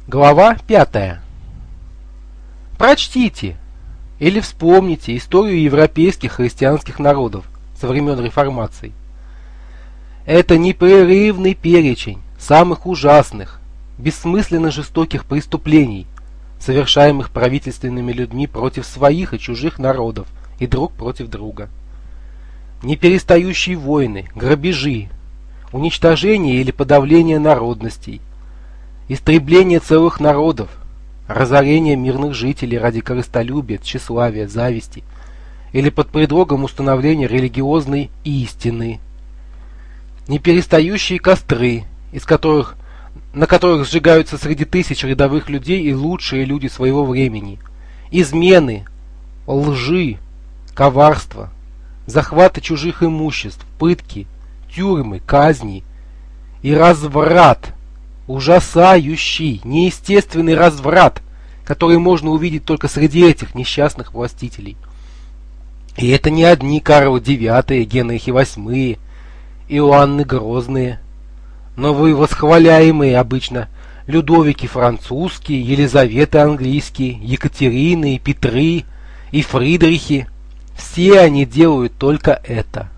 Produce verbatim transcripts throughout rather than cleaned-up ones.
Глава пятая. Прочтите или вспомните историю европейских христианских народов со времен Реформации. Это непрерывный перечень самых ужасных, бессмысленно жестоких преступлений, совершаемых правительственными людьми против своих и чужих народов и друг против друга. Неперестающие войны, грабежи, уничтожение или подавление народностей, истребление целых народов, разорение мирных жителей ради корыстолюбия, тщеславия, зависти или под предлогом установления религиозной истины, неперестающие костры, из которых, на которых сжигаются среди тысяч рядовых людей и лучшие люди своего времени, измены, лжи, коварство, захваты чужих имуществ, пытки, тюрьмы, казни и разврат, ужасающий, неестественный разврат, который можно увидеть только среди этих несчастных властителей. И это не одни Карлы девятые, Генрихи восьмые, Иоанны Грозные, но вы восхваляемые обычно Людовики французские, Елизаветы английские, Екатерины, Петры и Фридрихи. Все они делают только это.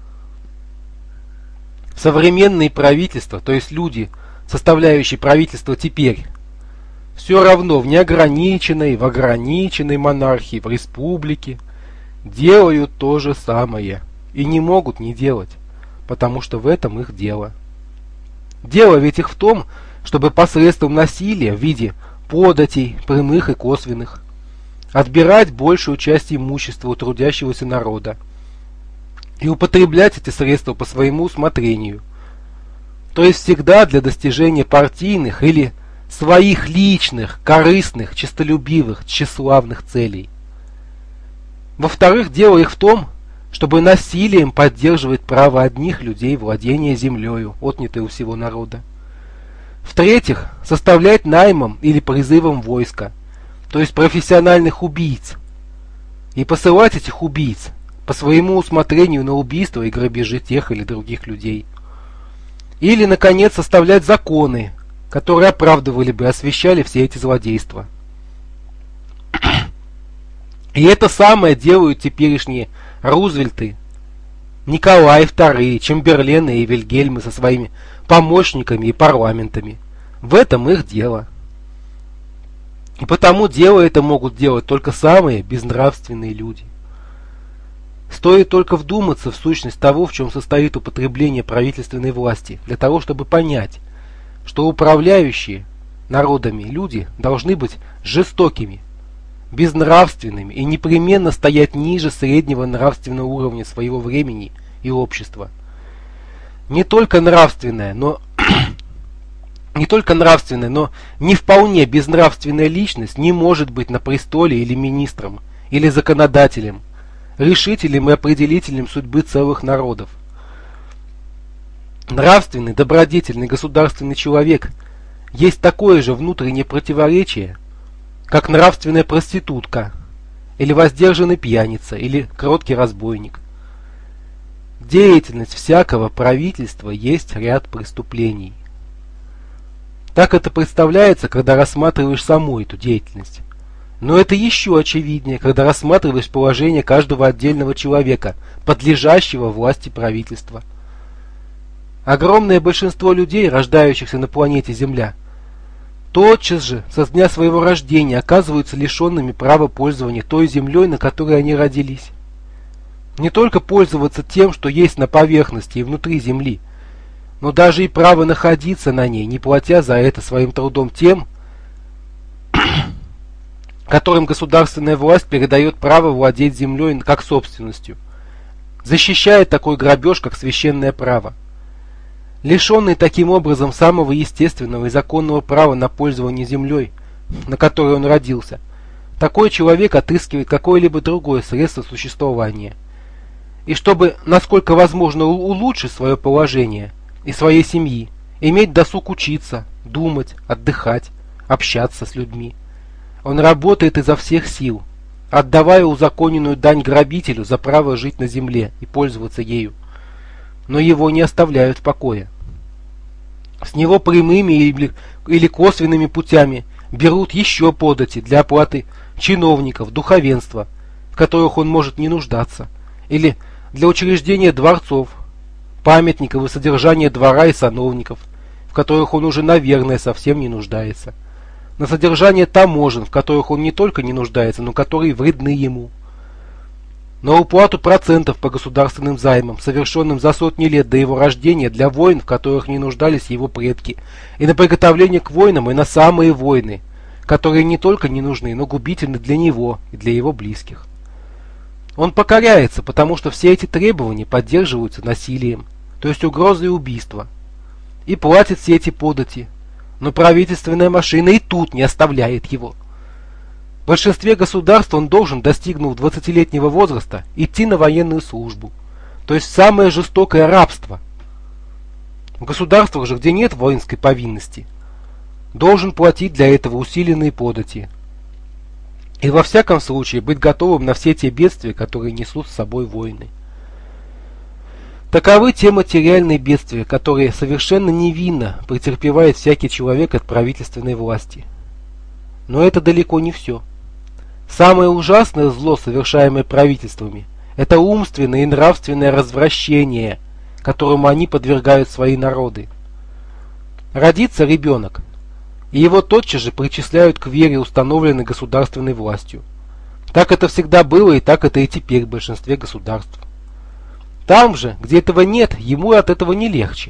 Современные правительства, то есть люди, составляющие правительство теперь, все равно в неограниченной, в ограниченной монархии, в республике, делают то же самое и не могут не делать, потому что в этом их дело. Дело ведь их в том, чтобы посредством насилия в виде податей, прямых и косвенных, отбирать большую часть имущества у трудящегося народа и употреблять эти средства по своему усмотрению, то есть всегда для достижения партийных или своих личных, корыстных, честолюбивых, тщеславных целей. Во-вторых, дело их в том, чтобы насилием поддерживать право одних людей владения землею, отнятой у всего народа. В-третьих, составлять наймом или призывом войска, то есть профессиональных убийц, и посылать этих убийц по своему усмотрению на убийство и грабежи тех или других людей. Или, наконец, составлять законы, которые оправдывали бы и освещали все эти злодейства. И это самое делают теперешние Рузвельты, Николай второй, Чемберлены и Вильгельмы со своими помощниками и парламентами. В этом их дело. И потому дело это могут делать только самые безнравственные люди. Стоит только вдуматься в сущность того, в чем состоит употребление правительственной власти, для того, чтобы понять, что управляющие народами люди должны быть жестокими, безнравственными и непременно стоять ниже среднего нравственного уровня своего времени и общества. Не только нравственное, но не только нравственная, но не вполне безнравственная личность не может быть на престоле или министром, или законодателем, решителем и определителем судьбы целых народов. Нравственный, добродетельный государственный человек есть такое же внутреннее противоречие, как нравственная проститутка, или воздержанный пьяница, или кроткий разбойник. Деятельность всякого правительства есть ряд преступлений. Так это представляется, когда рассматриваешь саму эту деятельность. Но это еще очевиднее, когда рассматриваешь положение каждого отдельного человека, подлежащего власти правительства. Огромное большинство людей, рождающихся на планете Земля, тотчас же, со дня своего рождения, оказываются лишенными права пользования той землей, на которой они родились. Не только пользоваться тем, что есть на поверхности и внутри Земли, но даже и право находиться на ней, не платя за это своим трудом тем, которым государственная власть передает право владеть землей как собственностью, защищает такой грабеж, как священное право. Лишенный таким образом самого естественного и законного права на пользование землей, на которой он родился, такой человек отыскивает какое-либо другое средство существования. И чтобы, насколько возможно, улучшить свое положение и своей семьи, иметь досуг учиться, думать, отдыхать, общаться с людьми, он работает изо всех сил, отдавая узаконенную дань грабителю за право жить на земле и пользоваться ею. Но его не оставляют в покое. С него прямыми или, или косвенными путями берут еще подати для оплаты чиновников, духовенства, в которых он может не нуждаться, или для учреждения дворцов, памятников и содержания двора и сановников, в которых он уже, наверное, совсем не нуждается, на содержание таможен, в которых он не только не нуждается, но которые вредны ему, на уплату процентов по государственным займам, совершенным за сотни лет до его рождения для войн, в которых не нуждались его предки, и на приготовление к войнам и на самые войны, которые не только не нужны, но губительны для него и для его близких. Он покоряется, потому что все эти требования поддерживаются насилием, то есть угрозой убийства, и платит все эти подати, но правительственная машина и тут не оставляет его. В большинстве государств он должен, достигнув двадцатилетнего возраста, идти на военную службу, то есть самое жестокое рабство. В государствах же, где нет воинской повинности, должен платить для этого усиленные подати. И во всяком случае быть готовым на все те бедствия, которые несут с собой войны. Таковы те материальные бедствия, которые совершенно невинно претерпевает всякий человек от правительственной власти. Но это далеко не все. Самое ужасное зло, совершаемое правительствами, это умственное и нравственное развращение, которому они подвергают свои народы. Родится ребенок, и его тотчас же причисляют к вере, установленной государственной властью. Так это всегда было, и так это и теперь в большинстве государств. Там же, где этого нет, ему от этого не легче.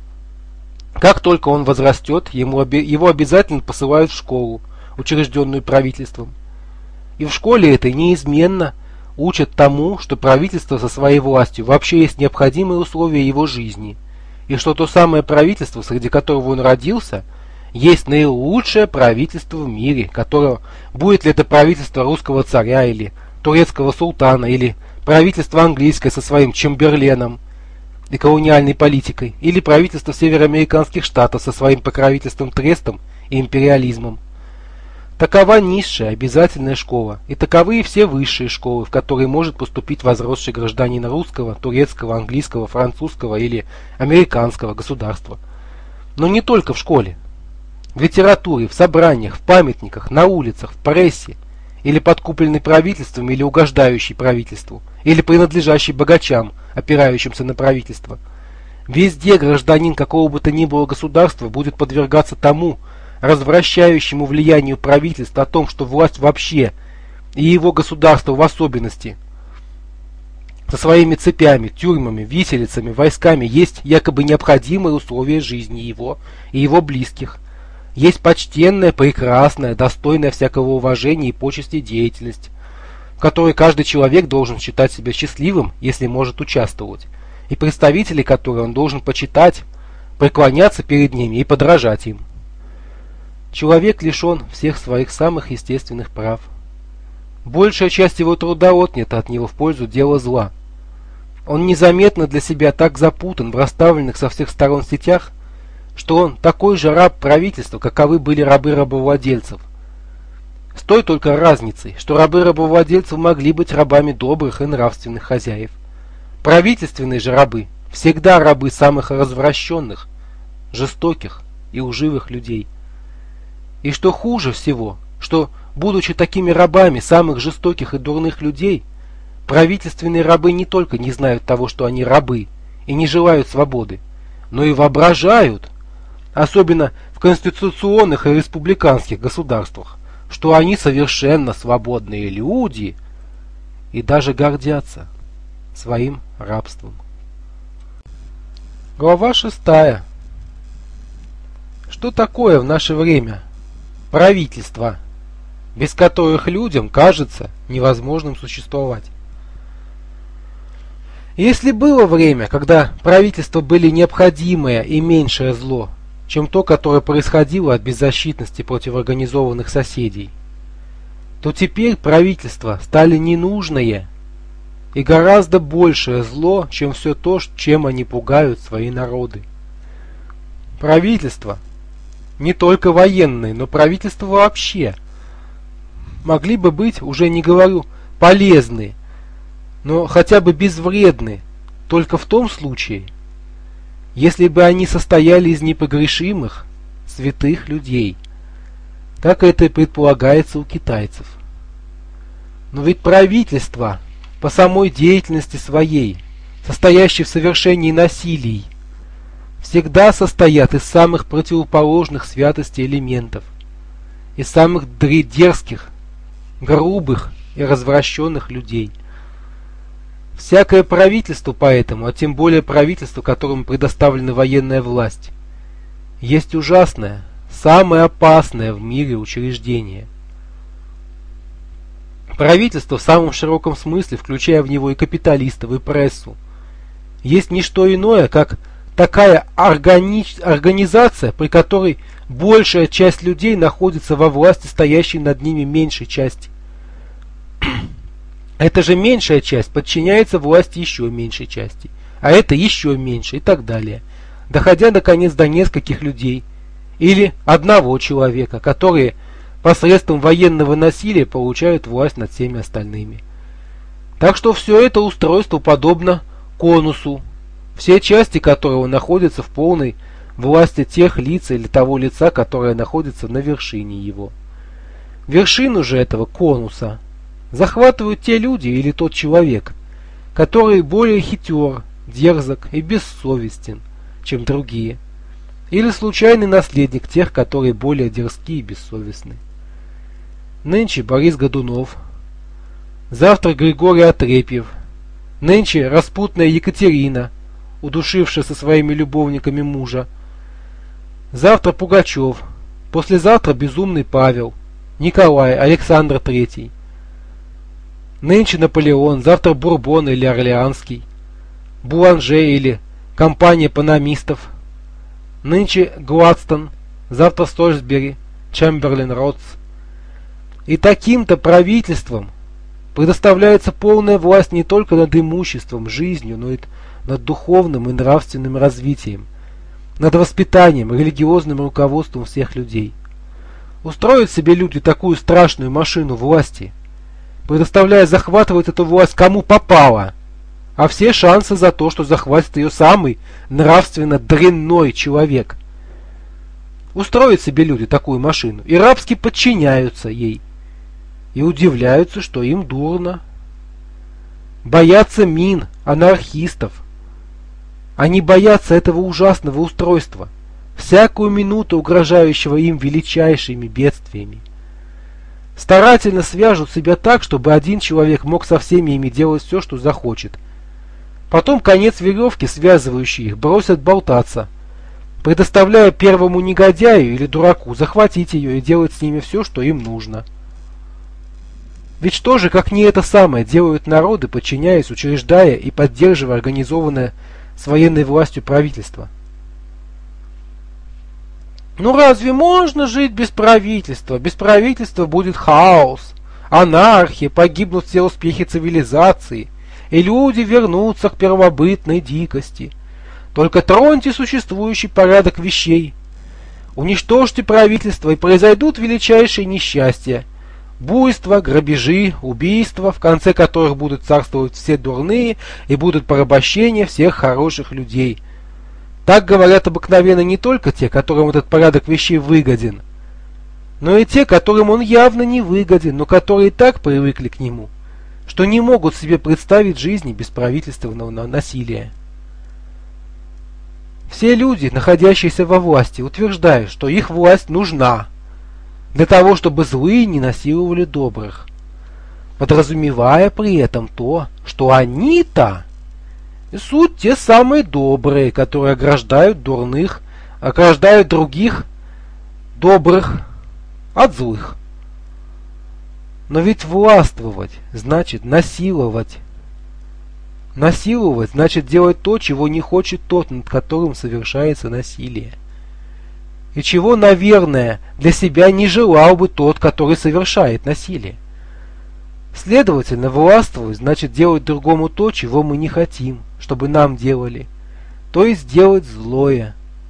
Как только он возрастет, ему, его обязательно посылают в школу, учрежденную правительством. И в школе этой неизменно учат тому, что правительство со своей властью вообще есть необходимые условия его жизни, и что то самое правительство, среди которого он родился, есть наилучшее правительство в мире, которого, будет ли это правительство русского царя или турецкого султана, или правительство английское со своим Чемберленом и колониальной политикой, или правительство североамериканских штатов со своим покровительством, трестом и империализмом. Такова низшая обязательная школа, и таковы и все высшие школы, в которые может поступить возросший гражданин русского, турецкого, английского, французского или американского государства. Но не только в школе. В литературе, в собраниях, в памятниках, на улицах, в прессе, или подкупленный правительством, или угождающий правительству, или принадлежащий богачам, опирающимся на правительство. Везде гражданин какого бы то ни было государства будет подвергаться тому развращающему влиянию правительства о том, что власть вообще и его государство в особенности со своими цепями, тюрьмами, виселицами, войсками есть якобы необходимые условия жизни его и его близких. Есть почтенная, прекрасная, достойная всякого уважения и почести деятельность, в которой каждый человек должен считать себя счастливым, если может участвовать, и представителей которой он должен почитать, преклоняться перед ними и подражать им. Человек лишен всех своих самых естественных прав. Большая часть его труда отнята от него в пользу дела зла. Он незаметно для себя так запутан в расставленных со всех сторон сетях, что он такой же раб правительства, каковы были рабы рабовладельцев. С той только разницей, что рабы рабовладельцев могли быть рабами добрых и нравственных хозяев. Правительственные же рабы всегда рабы самых развращенных, жестоких и лживых людей. И что хуже всего, что, будучи такими рабами самых жестоких и дурных людей, правительственные рабы не только не знают того, что они рабы, и не желают свободы, но и воображают, особенно в конституционных и республиканских государствах, что они совершенно свободные люди и даже гордятся своим рабством. Глава шестая. Что такое в наше время правительство, без которых людям кажется невозможным существовать? Если было время, когда правительства были необходимое и меньшее зло, чем то, которое происходило от беззащитности против организованных соседей, то теперь правительства стали ненужное и гораздо большее зло, чем все то, чем они пугают свои народы. Правительства, не только военные, но правительства вообще, могли бы быть, уже не говорю, полезны, но хотя бы безвредны, только в том случае, если бы они состояли из непогрешимых, святых людей, как это и предполагается у китайцев. Но ведь правительство по самой деятельности своей, состоящее в совершении насилий, всегда состоят из самых противоположных святости элементов, из самых дерзких, грубых и развращенных людей. Всякое правительство поэтому, а тем более правительство, которому предоставлена военная власть, есть ужасное, самое опасное в мире учреждение. Правительство в самом широком смысле, включая в него и капиталистов, и прессу, есть не что иное, как такая органи... организация, при которой большая часть людей находится во власти стоящей над ними меньшей части. Эта же меньшая часть подчиняется власти еще меньшей части, а это еще меньше и так далее, доходя наконец до нескольких людей или одного человека, которые посредством военного насилия получают власть над всеми остальными. Так что все это устройство подобно конусу, все части которого находятся в полной власти тех лиц или того лица, которое находится на вершине его. Вершину же этого конуса захватывают те люди или тот человек, который более хитер, дерзок и бессовестен, чем другие, или случайный наследник тех, которые более дерзки и бессовестны. Нынче Борис Годунов, завтра Григорий Отрепьев, нынче распутная Екатерина, удушившая со своими любовниками мужа, завтра Пугачев, послезавтра безумный Павел, Николай, Александр Третий, нынче Наполеон, завтра Бурбон или Орлеанский, Буланже или компания панамистов, нынче Гладстон, завтра Сольсбери, Чемберлен, Ротс. И таким-то правительством предоставляется полная власть не только над имуществом, жизнью, но и над духовным и нравственным развитием, над воспитанием, религиозным руководством всех людей. Устроят себе люди такую страшную машину власти, предоставляя захватывать эту власть кому попало, а все шансы за то, что захватит ее самый нравственно дрянной человек. Устроят себе люди такую машину и рабски подчиняются ей, и удивляются, что им дурно. Боятся мин, анархистов. Они боятся этого ужасного устройства, всякую минуту угрожающего им величайшими бедствиями. Старательно свяжут себя так, чтобы один человек мог со всеми ими делать все, что захочет. Потом конец веревки, связывающий их, бросят болтаться, предоставляя первому негодяю или дураку захватить ее и делать с ними все, что им нужно. Ведь что же, как не это самое, делают народы, подчиняясь, учреждая и поддерживая организованное с военной властью правительство? Ну разве можно жить без правительства? Без правительства будет хаос, анархия, погибнут все успехи цивилизации, и люди вернутся к первобытной дикости. Только троньте существующий порядок вещей, уничтожьте правительство, и произойдут величайшие несчастья. Буйства, грабежи, убийства, в конце которых будут царствовать все дурные и будут порабощения всех хороших людей. Так говорят обыкновенно не только те, которым этот порядок вещей выгоден, но и те, которым он явно не выгоден, но которые так привыкли к нему, что не могут себе представить жизни без правительственного насилия. Все люди, находящиеся во власти, утверждают, что их власть нужна для того, чтобы злые не насиловали добрых, подразумевая при этом то, что они-то суть те самые добрые, которые ограждают дурных, ограждают других добрых от злых. Но ведь властвовать значит насиловать. Насиловать значит делать то, чего не хочет тот, над которым совершается насилие. И чего, наверное, для себя не желал бы тот, который совершает насилие. Следовательно, властвовать значит делать другому то, чего мы не хотим, чтобы нам делали, то есть делать злое.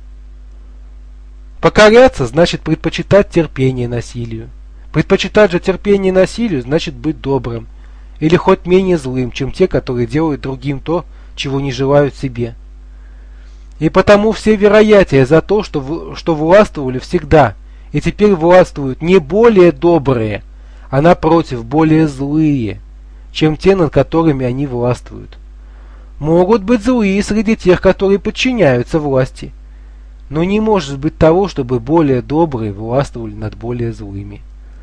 Покоряться значит предпочитать терпение насилию. Предпочитать же терпение насилию значит быть добрым, или хоть менее злым, чем те, которые делают другим то, чего не желают себе. И потому все вероятия за то, что, что властвовали всегда, и теперь властвуют не более добрые, а напротив более злые, чем те, над которыми они властвуют. Могут быть злые среди тех, которые подчиняются власти, но не может быть того, чтобы более добрые властвовали над более злыми.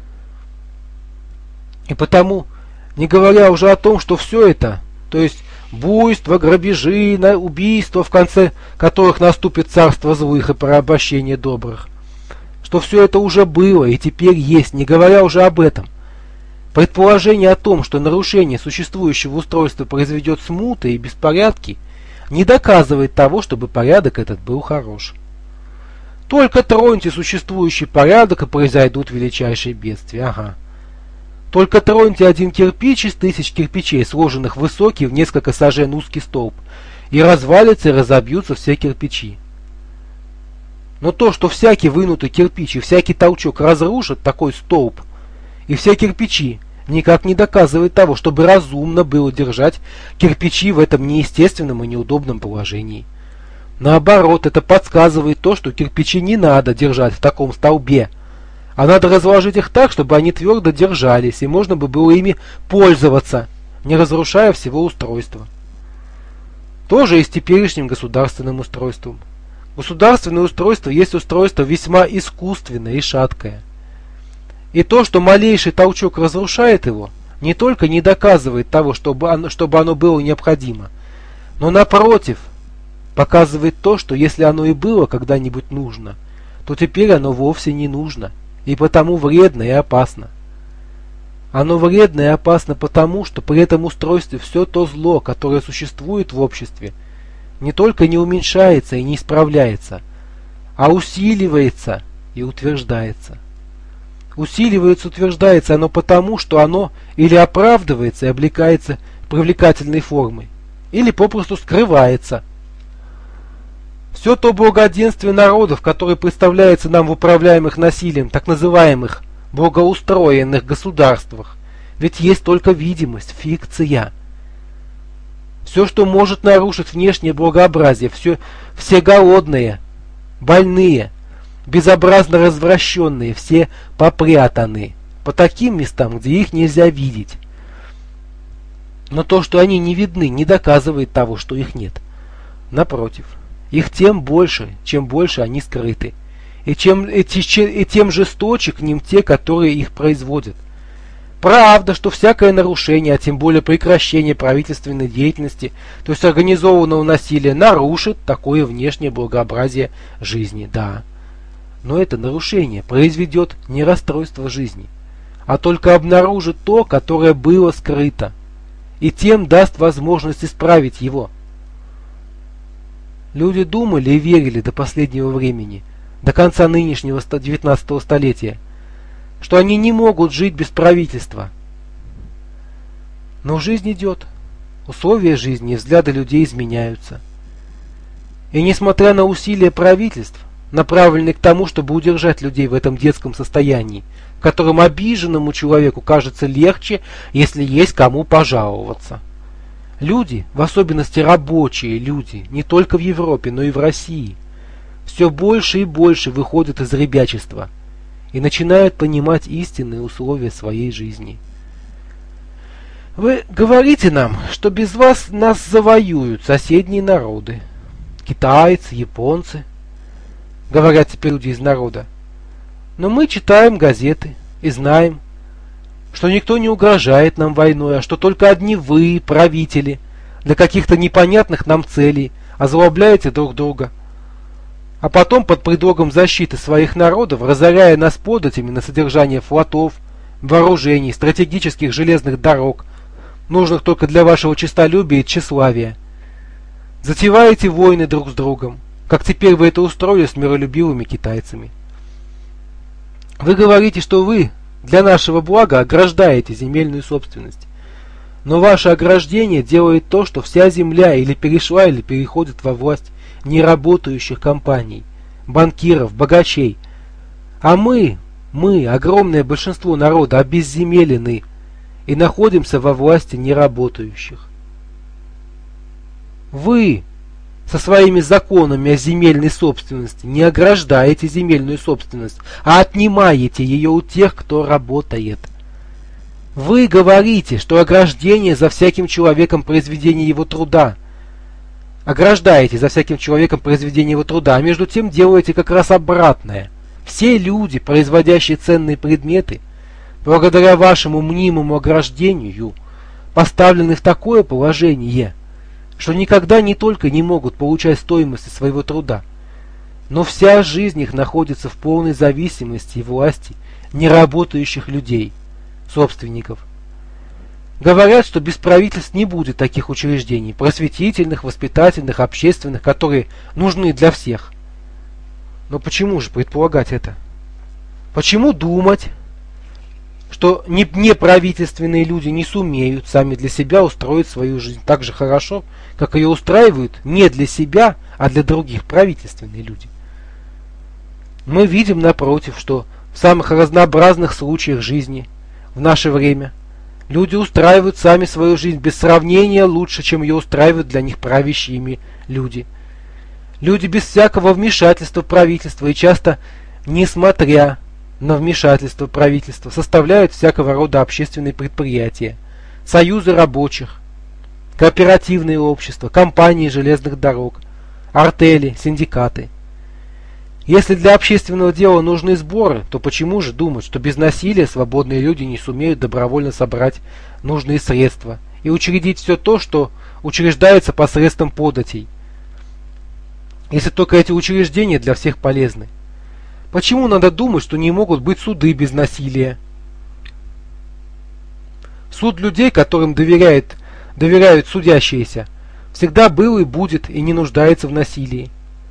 И потому, не говоря уже о том, что все это, то есть буйство, грабежи, убийства, в конце которых наступит царство злых и порабощение добрых, что все это уже было и теперь есть, не говоря уже об этом. Предположение о том, что нарушение существующего устройства произведет смуты и беспорядки, не доказывает того, чтобы порядок этот был хорош. Только троньте существующий порядок, и произойдут величайшие бедствия. Ага. Только троньте один кирпич из тысяч кирпичей, сложенных в высокий в несколько сажен узкий столб, и развалится и разобьются все кирпичи. Но то, что всякий вынутый кирпич и всякий толчок разрушит такой столб, и все кирпичи, никак не доказывает того, чтобы разумно было держать кирпичи в этом неестественном и неудобном положении. Наоборот, это подсказывает то, что кирпичи не надо держать в таком столбе, а надо разложить их так, чтобы они твердо держались, и можно бы было ими пользоваться, не разрушая всего устройства. То же и с теперешним государственным устройством. Государственное устройство есть устройство весьма искусственное и шаткое. И то, что малейший толчок разрушает его, не только не доказывает того, чтобы оно, чтобы оно было необходимо, но напротив, показывает то, что если оно и было когда-нибудь нужно, то теперь оно вовсе не нужно, и потому вредно и опасно. Оно вредно и опасно потому, что при этом устройстве все то зло, которое существует в обществе, не только не уменьшается и не исправляется, а усиливается и утверждается. Усиливается, утверждается оно потому, что оно или оправдывается и облекается привлекательной формой, или попросту скрывается. Все то благоденствие народов, которое представляется нам в управляемых насилием, так называемых благоустроенных государствах, ведь есть только видимость, фикция. Все, что может нарушить внешнее благообразие, все, все голодные, больные, безобразно развращенные, все попрятаны по таким местам, где их нельзя видеть. Но то, что они не видны, не доказывает того, что их нет. Напротив, их тем больше, чем больше они скрыты, и, чем, и, и тем жесточе к ним те, которые их производят. Правда, что всякое нарушение, а тем более прекращение правительственной деятельности, то есть организованного насилия, нарушит такое внешнее благообразие жизни, да. Но это нарушение произведет не расстройство жизни, а только обнаружит то, которое было скрыто, и тем даст возможность исправить его. Люди думали и верили до последнего времени, до конца нынешнего девятнадцатого столетия, что они не могут жить без правительства. Но жизнь идет, условия жизни и взгляды людей изменяются. И несмотря на усилия правительств, направленные к тому, чтобы удержать людей в этом детском состоянии, в котором обиженному человеку кажется легче, если есть кому пожаловаться. Люди, в особенности рабочие люди, не только в Европе, но и в России, все больше и больше выходят из ребячества и начинают понимать истинные условия своей жизни. Вы говорите нам, что без вас нас завоюют соседние народы, китайцы, японцы, говорят теперь люди из народа. Но мы читаем газеты и знаем, что никто не угрожает нам войной, а что только одни вы, правители, для каких-то непонятных нам целей озлобляете друг друга. А потом под предлогом защиты своих народов, разоряя нас податями на содержание флотов, вооружений, стратегических железных дорог, нужных только для вашего честолюбия и тщеславия, затеваете войны друг с другом, как теперь вы это устроили с миролюбивыми китайцами. Вы говорите, что вы для нашего блага ограждаете земельную собственность. Но ваше ограждение делает то, что вся земля или перешла, или переходит во власть неработающих компаний, банкиров, богачей. А мы, мы, огромное большинство народа, обезземелены и находимся во власти неработающих. Вы со своими законами о земельной собственности не ограждаете земельную собственность, а отнимаете ее у тех, кто работает. Вы говорите, что ограждение за всяким человеком произведение его труда. Ограждаете за всяким человеком произведение его труда, а между тем делаете как раз обратное. Все люди, производящие ценные предметы, благодаря вашему мнимому ограждению, поставлены в такое положение, что никогда не только не могут получать стоимости своего труда, но вся жизнь их находится в полной зависимости и власти неработающих людей, собственников. Говорят, что без правительств не будет таких учреждений, просветительных, воспитательных, общественных, которые нужны для всех. Но почему же предполагать это? Почему думать, что неправительственные люди не сумеют сами для себя устроить свою жизнь так же хорошо, как ее устраивают не для себя, а для других правительственные люди? Мы видим, напротив, что в самых разнообразных случаях жизни в наше время люди устраивают сами свою жизнь без сравнения лучше, чем ее устраивают для них правящие ими люди. Люди без всякого вмешательства правительства и часто, несмотря на вмешательство правительства, составляют всякого рода общественные предприятия, союзы рабочих, кооперативные общества, компании железных дорог, артели, синдикаты. Если для общественного дела нужны сборы, то почему же думать, что без насилия свободные люди не сумеют добровольно собрать нужные средства и учредить все то, что учреждается посредством податей, если только эти учреждения для всех полезны? Почему надо думать, что не могут быть суды без насилия? Суд людей, которым доверяет, доверяют судящиеся, всегда был и будет и не нуждается в насилии.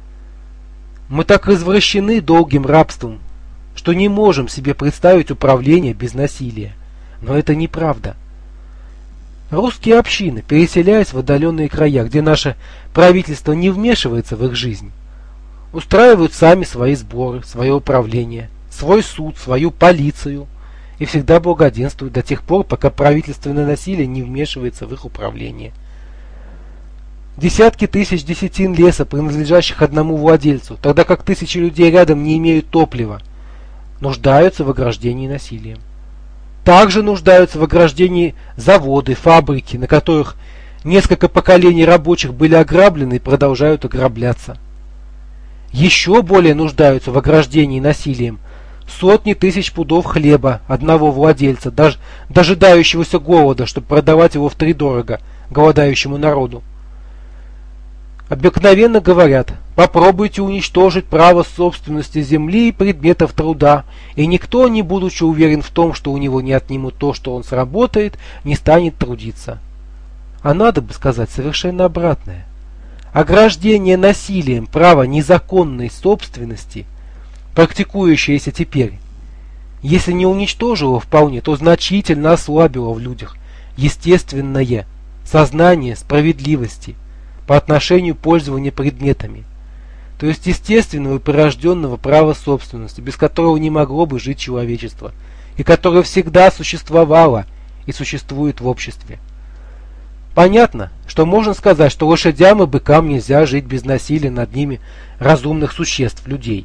Мы так развращены долгим рабством, что не можем себе представить управление без насилия. Но это неправда. Русские общины, переселяясь в отдаленные края, где наше правительство не вмешивается в их жизнь, устраивают сами свои сборы, свое управление, свой суд, свою полицию и всегда благоденствуют до тех пор, пока правительственное насилие не вмешивается в их управление. Десятки тысяч десятин леса, принадлежащих одному владельцу, тогда как тысячи людей рядом не имеют топлива, нуждаются в ограждении насилием. Также нуждаются в ограждении заводы, фабрики, на которых несколько поколений рабочих были ограблены и продолжают ограбляться. Еще более нуждаются в ограждении насилием сотни тысяч пудов хлеба одного владельца, даже дожидающегося голода, чтобы продавать его втридорого голодающему народу. Обыкновенно говорят: попробуйте уничтожить право собственности земли и предметов труда, и никто, не будучи уверен в том, что у него не отнимут то, что он сработает, не станет трудиться. А надо бы сказать совершенно обратное. Ограждение насилием права незаконной собственности, практикующееся теперь, если не уничтожило вполне, то значительно ослабило в людях естественное сознание справедливости по отношению к пользованию предметами, то есть естественного и прирожденного права собственности, без которого не могло бы жить человечество, и которое всегда существовало и существует в обществе. Понятно, что можно сказать, что лошадям и быкам нельзя жить без насилия над ними разумных существ, людей.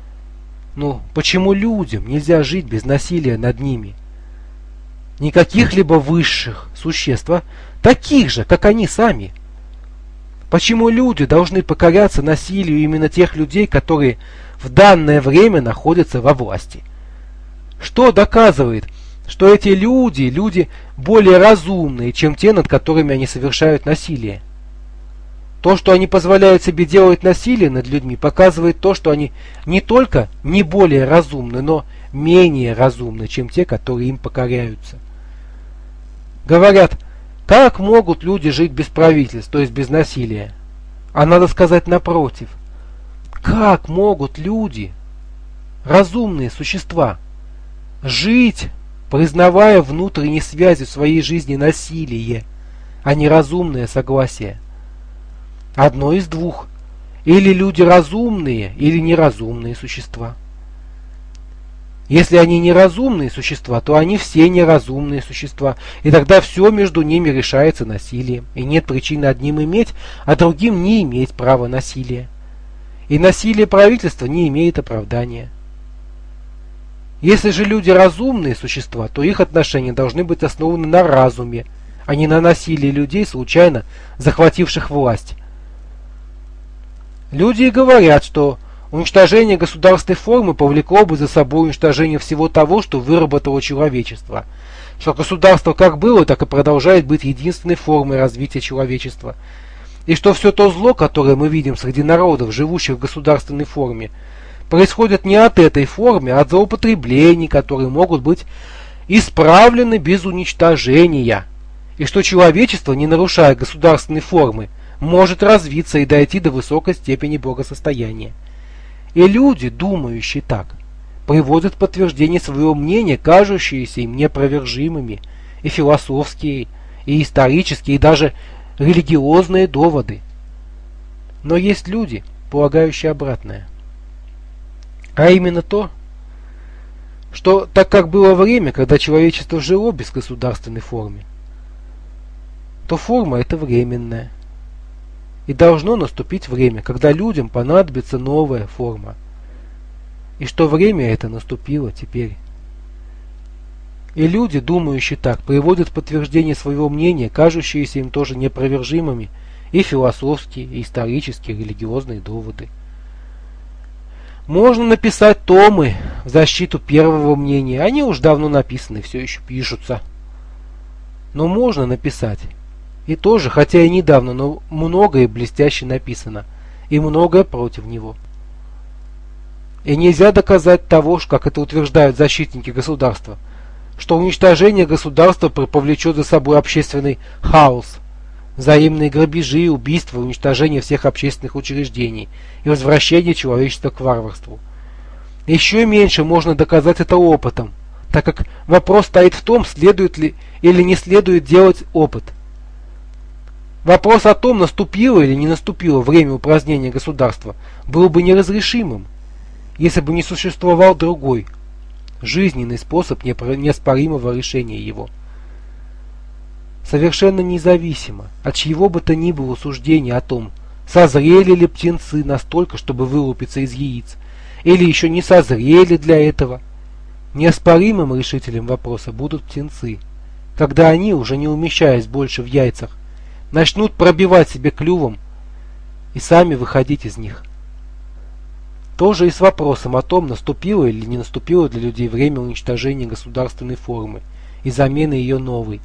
Но почему людям нельзя жить без насилия над ними? Не каких-либо высших существ, а таких же, как они сами. Почему люди должны покоряться насилию именно тех людей, которые в данное время находятся во власти? Что доказывает, что эти люди, люди более разумные, чем те, над которыми они совершают насилие? То, что они позволяют себе делать насилие над людьми, показывает то, что они не только не более разумны, но менее разумны, чем те, которые им покоряются. Говорят: как могут люди жить без правительств, то есть без насилия? А надо сказать напротив. Как могут люди, разумные существа, жить, признавая внутренней связью своей жизни насилие, а не разумное согласие? Одно из двух. Или люди разумные, или неразумные существа. Если они неразумные существа, то они все неразумные существа, и тогда все между ними решается насилием, и нет причины одним иметь, а другим не иметь права насилия. И насилие правительства не имеет оправдания. Если же люди разумные существа, то их отношения должны быть основаны на разуме, а не на насилии людей, случайно захвативших власть. Люди и говорят, что уничтожение государственной формы повлекло бы за собой уничтожение всего того, что выработало человечество, что государство как было, так и продолжает быть единственной формой развития человечества, и что все то зло, которое мы видим среди народов, живущих в государственной форме, происходит не от этой формы, а от злоупотреблений, которые могут быть исправлены без уничтожения, и что человечество, не нарушая государственной формы, может развиться и дойти до высокой степени благосостояния. И люди, думающие так, приводят в подтверждение своего мнения, кажущиеся им неопровержимыми, и философские, и исторические, и даже религиозные доводы. Но есть люди, полагающие обратное. А именно то, что так как было время, когда человечество жило без государственной формы, то форма это временная. И должно наступить время, когда людям понадобится новая форма. И что время это наступило теперь. И люди, думающие так, приводят в подтверждение своего мнения, кажущиеся им тоже неопровержимыми, и философские, и исторические, и религиозные доводы. Можно написать томы в защиту первого мнения, они уж давно написаны, все еще пишутся. Но можно написать. И тоже, хотя и недавно, но многое блестяще написано, и многое против него. И нельзя доказать того, как это утверждают защитники государства, что уничтожение государства повлечет за собой общественный хаос, взаимные грабежи, убийства, уничтожение всех общественных учреждений и возвращение человечества к варварству. Еще меньше можно доказать это опытом, так как вопрос стоит в том, следует ли или не следует делать опыт. Вопрос о том, наступило или не наступило время упразднения государства, был бы неразрешимым, если бы не существовал другой, жизненный способ неоспоримого решения его. Совершенно независимо от чьего бы то ни было суждения о том, созрели ли птенцы настолько, чтобы вылупиться из яиц, или еще не созрели для этого, неоспоримым решителем вопроса будут птенцы, когда они, уже не умещаясь больше в яйцах, начнут пробивать себе клювом и сами выходить из них. То же и с вопросом о том, наступило или не наступило для людей время уничтожения государственной формы и замены ее новой.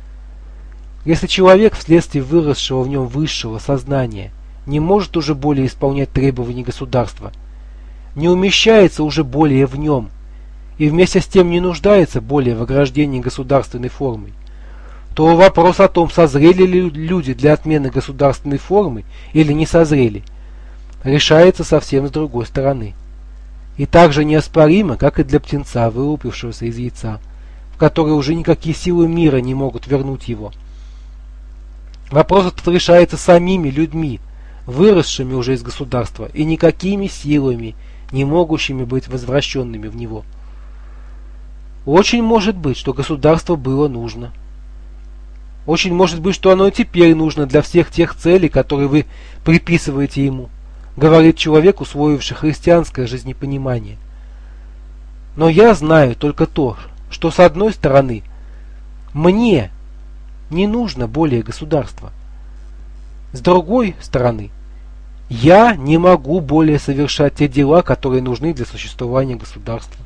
Если человек вследствие выросшего в нем высшего сознания не может уже более исполнять требования государства, не умещается уже более в нем и вместе с тем не нуждается более в ограждении государственной формой, то вопрос о том, созрели ли люди для отмены государственной формы или не созрели, решается совсем с другой стороны. И так же неоспоримо, как и для птенца, вылупившегося из яйца, в который уже никакие силы мира не могут вернуть его. Вопрос этот решается самими людьми, выросшими уже из государства, и никакими силами, не могущими быть возвращенными в него. Очень может быть, что государство было нужно. Очень может быть, что оно и теперь нужно для всех тех целей, которые вы приписываете ему, говорит человек, усвоивший христианское жизнепонимание. Но я знаю только то, что с одной стороны, мне не нужно более государства. С другой стороны, я не могу более совершать те дела, которые нужны для существования государства.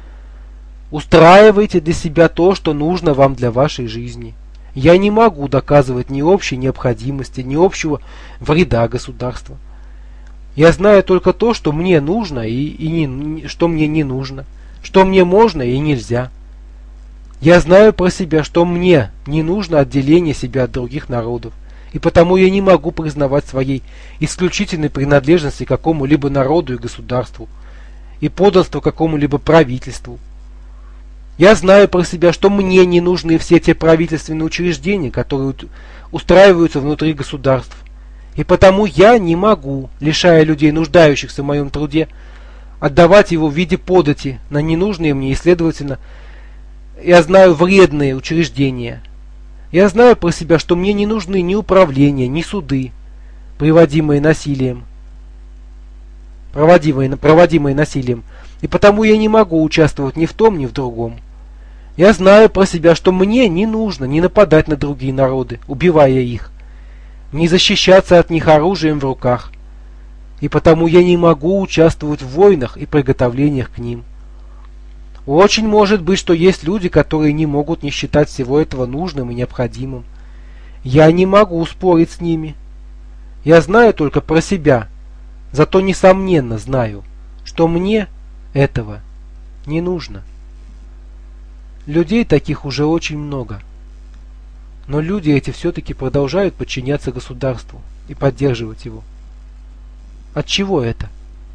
Устраивайте для себя то, что нужно вам для вашей жизни. Я не могу доказывать ни общей необходимости, ни общего вреда государства. Я знаю только то, что мне нужно и, и не, что мне не нужно, что мне можно и нельзя. Я знаю про себя, что мне не нужно отделение себя от других народов, и потому я не могу признавать своей исключительной принадлежности к какому-либо народу и государству, и подданству какому-либо правительству. Я знаю про себя, что мне не нужны все те правительственные учреждения, которые устраиваются внутри государств. И потому я не могу, лишая людей, нуждающихся в моем труде, отдавать его в виде подати на ненужные мне и, следовательно, я знаю вредные учреждения. Я знаю про себя, что мне не нужны ни управления, ни суды, приводимые насилием, проводимые, проводимые насилием, и потому я не могу участвовать ни в том, ни в другом. Я знаю про себя, что мне не нужно не нападать на другие народы, убивая их, не защищаться от них оружием в руках, и потому я не могу участвовать в войнах и приготовлениях к ним. Очень может быть, что есть люди, которые не могут не считать всего этого нужным и необходимым. Я не могу спорить с ними. Я знаю только про себя, зато несомненно знаю, что мне этого не нужно. Людей таких уже очень много. Но люди эти все-таки продолжают подчиняться государству и поддерживать его. От чего это?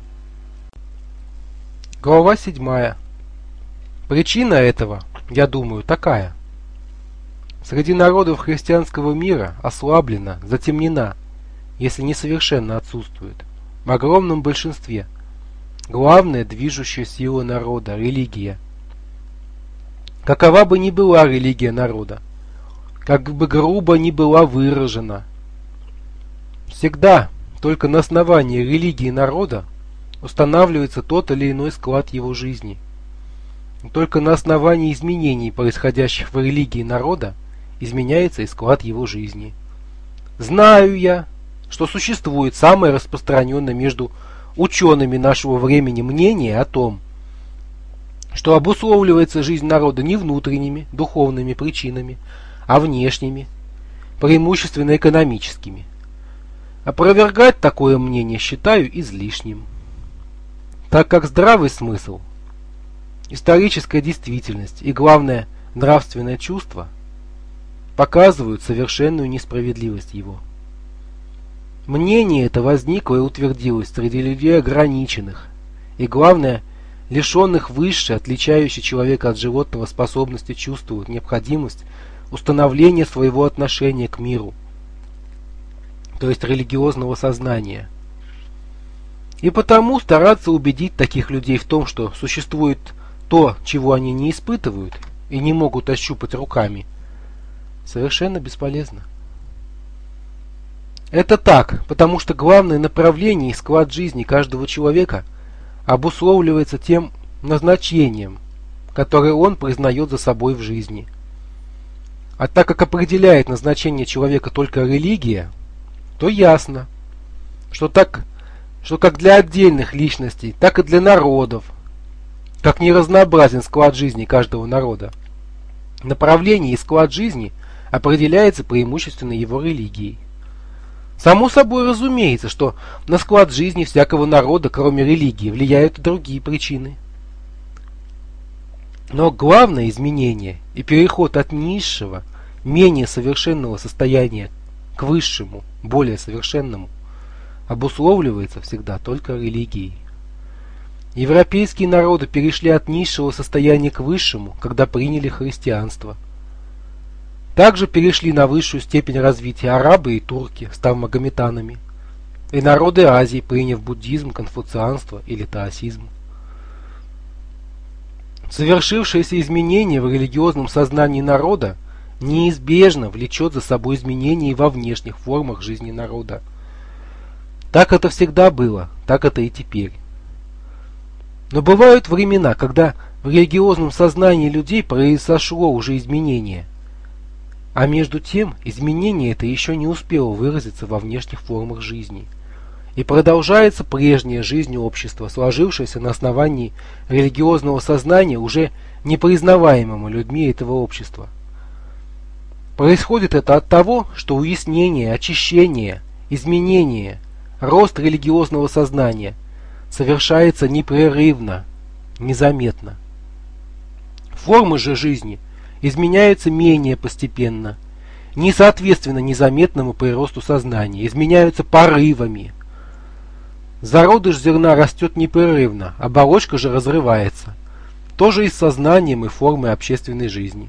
Глава седьмая. Причина этого, я думаю, такая. Среди народов христианского мира ослаблена, затемнена, если не совершенно отсутствует, в огромном большинстве, главная движущая сила народа – религия. Какова бы ни была религия народа, как бы грубо ни была выражена, всегда только на основании религии народа устанавливается тот или иной склад его жизни. И только на основании изменений, происходящих в религии народа, изменяется и склад его жизни. Знаю я, что существует самое распространенное между учеными нашего времени мнение о том, что обусловливается жизнь народа не внутренними, духовными причинами, а внешними, преимущественно экономическими. Опровергать такое мнение считаю излишним, так как здравый смысл, историческая действительность и, главное, нравственное чувство показывают совершенную несправедливость его. Мнение это возникло и утвердилось среди людей ограниченных и, главное, лишенных высшей, отличающей человека от животного способности чувствовать необходимость установления своего отношения к миру, то есть религиозного сознания. И потому стараться убедить таких людей в том, что существует то, чего они не испытывают и не могут ощупать руками, совершенно бесполезно. Это так, потому что главное направление и склад жизни каждого человека обусловливается тем назначением, которое он признает за собой в жизни. А так как определяет назначение человека только религия, то ясно, что так, что как для отдельных личностей, так и для народов, как не разнообразен склад жизни каждого народа, направление и склад жизни определяется преимущественно его религией. Само собой разумеется, что на склад жизни всякого народа, кроме религии, влияют и другие причины. Но главное изменение и переход от низшего, менее совершенного состояния к высшему, более совершенному, обусловливается всегда только религией. Европейские народы перешли от низшего состояния к высшему, когда приняли христианство. Также перешли на высшую степень развития арабы и турки, став магометанами, и народы Азии, приняв буддизм, конфуцианство или таосизм. Совершившееся изменение в религиозном сознании народа неизбежно влечет за собой изменения и во внешних формах жизни народа. Так это всегда было, так это и теперь. Но бывают времена, когда в религиозном сознании людей произошло уже изменение, а между тем изменение это еще не успело выразиться во внешних формах жизни. И продолжается прежняя жизнь общества, сложившаяся на основании религиозного сознания, уже непризнаваемого людьми этого общества. Происходит это от того, что уяснение, очищение, изменение, рост религиозного сознания совершается непрерывно, незаметно. Формы же жизни изменяются менее постепенно, не соответственно незаметному приросту сознания, изменяются порывами. Зародыш зерна растет непрерывно, оболочка же разрывается. Тоже и с сознанием и формой общественной жизни.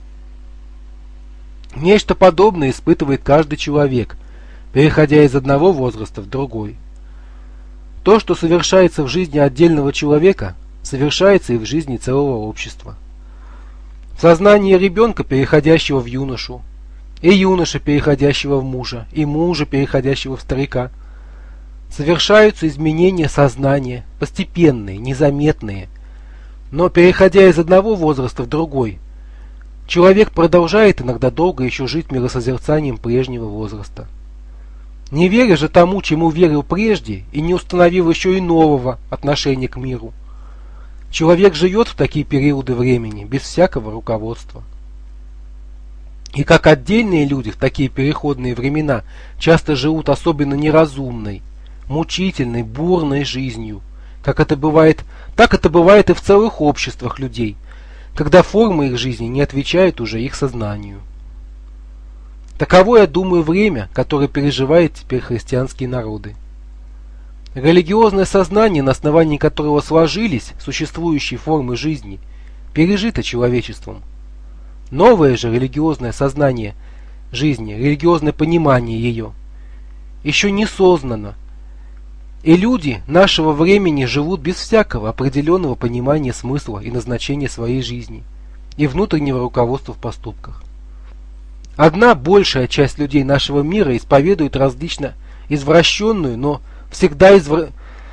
Нечто подобное испытывает каждый человек, переходя из одного возраста в другой. То, что совершается в жизни отдельного человека, совершается и в жизни целого общества. В сознании ребенка, переходящего в юношу, и юноши, переходящего в мужа, и мужа, переходящего в старика, совершаются изменения сознания, постепенные, незаметные. Но переходя из одного возраста в другой, человек продолжает иногда долго еще жить миросозерцанием прежнего возраста. Не веря же тому, чему верил прежде, и не установив еще и нового отношения к миру, человек живет в такие периоды времени без всякого руководства. И как отдельные люди в такие переходные времена часто живут особенно неразумной, мучительной, бурной жизнью, как это бывает, так это бывает и в целых обществах людей, когда формы их жизни не отвечают уже их сознанию. Таково, я думаю, время, которое переживают теперь христианские народы. Религиозное сознание, на основании которого сложились существующие формы жизни, пережито человечеством. Новое же религиозное сознание жизни, религиозное понимание ее, еще не сознано, и люди нашего времени живут без всякого определенного понимания смысла и назначения своей жизни и внутреннего руководства в поступках. Одна большая часть людей нашего мира исповедует различно извращенную, но всегда извр...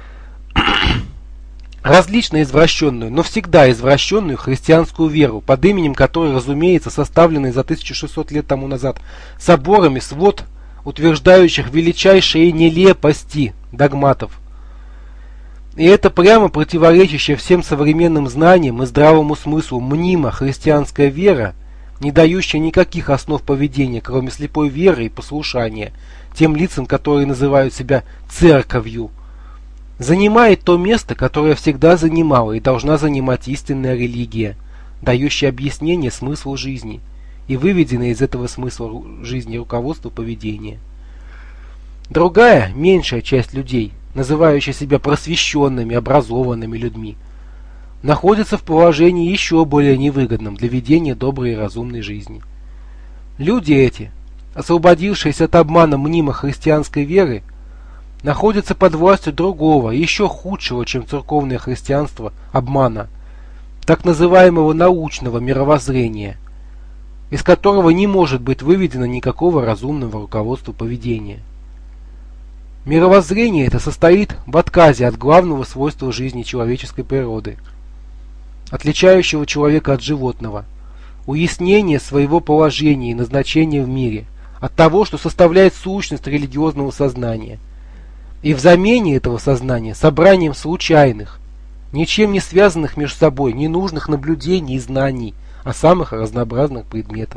различно извращенную, но всегда извращенную христианскую веру, под именем которой, разумеется, составленной за тысячу шестьсот лет тому назад соборами свод, утверждающих величайшие нелепости догматов. И это прямо противоречащая всем современным знаниям и здравому смыслу мнима христианская вера, не дающая никаких основ поведения, кроме слепой веры и послушания тем лицам, которые называют себя церковью, занимает то место, которое всегда занимала и должна занимать истинная религия, дающая объяснение смыслу жизни и выведенное из этого смысла жизни руководство поведения. Другая, меньшая часть людей, называющая себя просвещенными, образованными людьми, находится в положении еще более невыгодном для ведения доброй и разумной жизни. Люди эти, освободившиеся от обмана мнимой христианской веры, находятся под властью другого, еще худшего, чем церковное христианство, обмана, так называемого научного мировоззрения, из которого не может быть выведено никакого разумного руководства поведения. Мировоззрение это состоит в отказе от главного свойства жизни человеческой природы, отличающего человека от животного, уяснение своего положения и назначения в мире, от того, что составляет сущность религиозного сознания, и в замене этого сознания собранием случайных, ничем не связанных между собой, ненужных наблюдений и знаний о самых разнообразных предметах.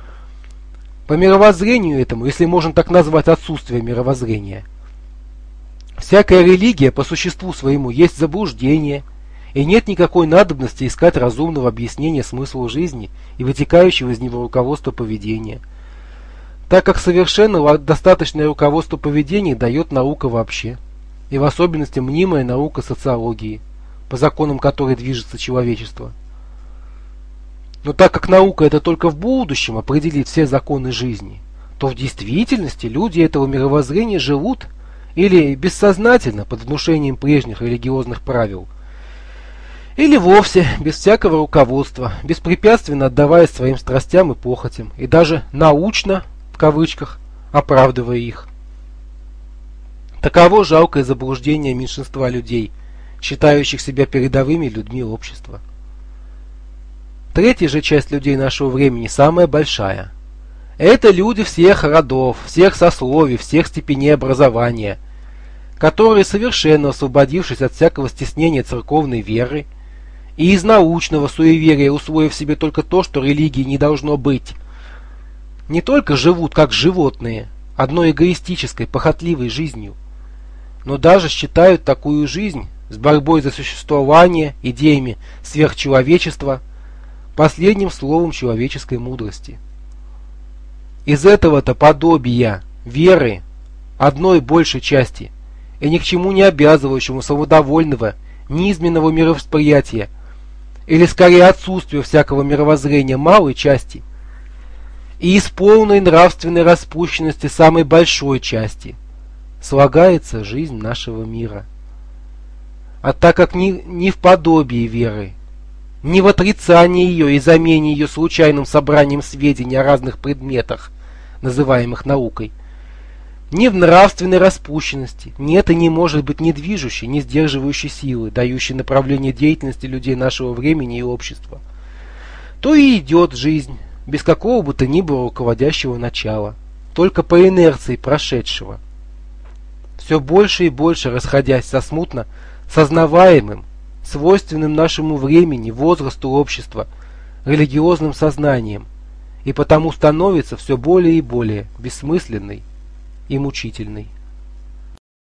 По мировоззрению этому, если можно так назвать отсутствие мировоззрения, всякая религия по существу своему есть заблуждение, и нет никакой надобности искать разумного объяснения смысла жизни и вытекающего из него руководства поведения, так как совершенно достаточное руководство поведения дает наука вообще, и в особенности мнимая наука социологии, по законам которой движется человечество. Но так как наука это только в будущем определит все законы жизни, то в действительности люди этого мировоззрения живут или бессознательно под внушением прежних религиозных правил, или вовсе без всякого руководства, беспрепятственно отдавая своим страстям и похотям, и даже научно, в кавычках, оправдывая их. Таково жалкое заблуждение меньшинства людей, считающих себя передовыми людьми общества. Третья же часть людей нашего времени самая большая. Это люди всех родов, всех сословий, всех степеней образования, которые, совершенно освободившись от всякого стеснения церковной веры и из научного суеверия, усвоив себе только то, что религии не должно быть, не только живут как животные, одной эгоистической, похотливой жизнью, но даже считают такую жизнь с борьбой за существование, идеями сверхчеловечества, последним словом человеческой мудрости. Из этого-то подобия веры одной большей части и ни к чему не обязывающему самодовольного, низменного мировосприятия, или скорее отсутствия всякого мировоззрения малой части, и из полной нравственной распущенности самой большой части слагается жизнь нашего мира, А так как ни, ни в подобии веры, ни в отрицании ее и замене ее случайным собранием сведений о разных предметах, называемых наукой, ни в нравственной распущенности нет и не может быть ни движущей, ни сдерживающей силы, дающей направление деятельности людей нашего времени и общества, то и идет жизнь без какого бы то ни было руководящего начала, только по инерции прошедшего, все больше и больше расходясь со смутно сознаваемым, свойственным нашему времени, возрасту общества, религиозным сознанием, и потому становится все более и более бессмысленной и мучительной.